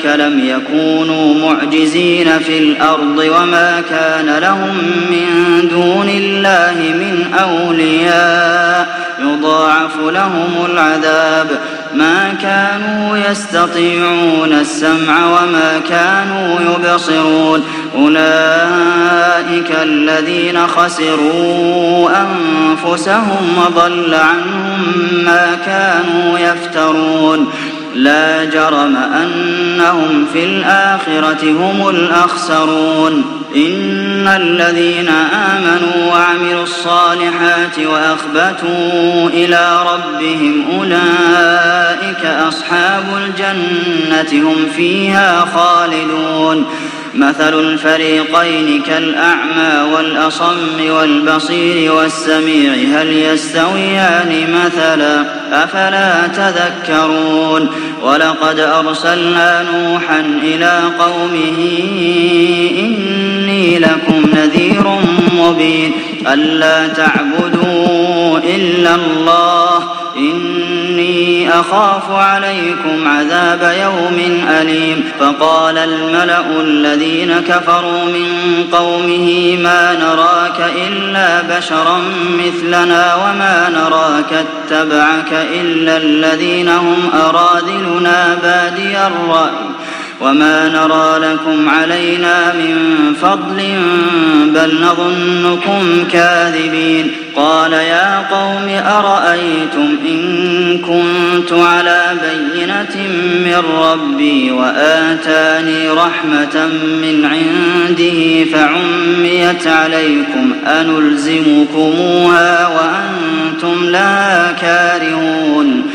أولئك لم يكونوا معجزين في الأرض وما كان لهم من دون الله من أولياء يضاعف لهم العذاب ما كانوا يستطيعون السمع وما كانوا يبصرون أولئك الذين خسروا أنفسهم وضل عنهم ما كانوا يفترون لا جرم أنهم في الآخرة هم الأخسرون إن الذين آمنوا وعملوا الصالحات وأخبتوا إلى ربهم أولئك أصحاب الجنة هم فيها خالدون مثل الفريقين كالأعمى والأصم والبصير والسميع هل يستويان مثلا أفلا تذكرون ولقد أرسلنا نوحا إلى قومه إني لكم نذير مبين ألا تعبدوا إلا الله إني أخاف عليكم عذاب يوم أليم فقال الملأ الذين كفروا من قومه ما نراك إلا بشرا مثلنا وما نراك اتبعك إلا الذين هم أراذلنا بادي الرأي وما نرى لكم علينا من فضل بل نظنكم كاذبين قال يا قوم أرأيتم إن كنت على بينة من ربي وآتاني رحمة من عنده فعميت عليكم أنلزمكموها وأنتم لا كارهون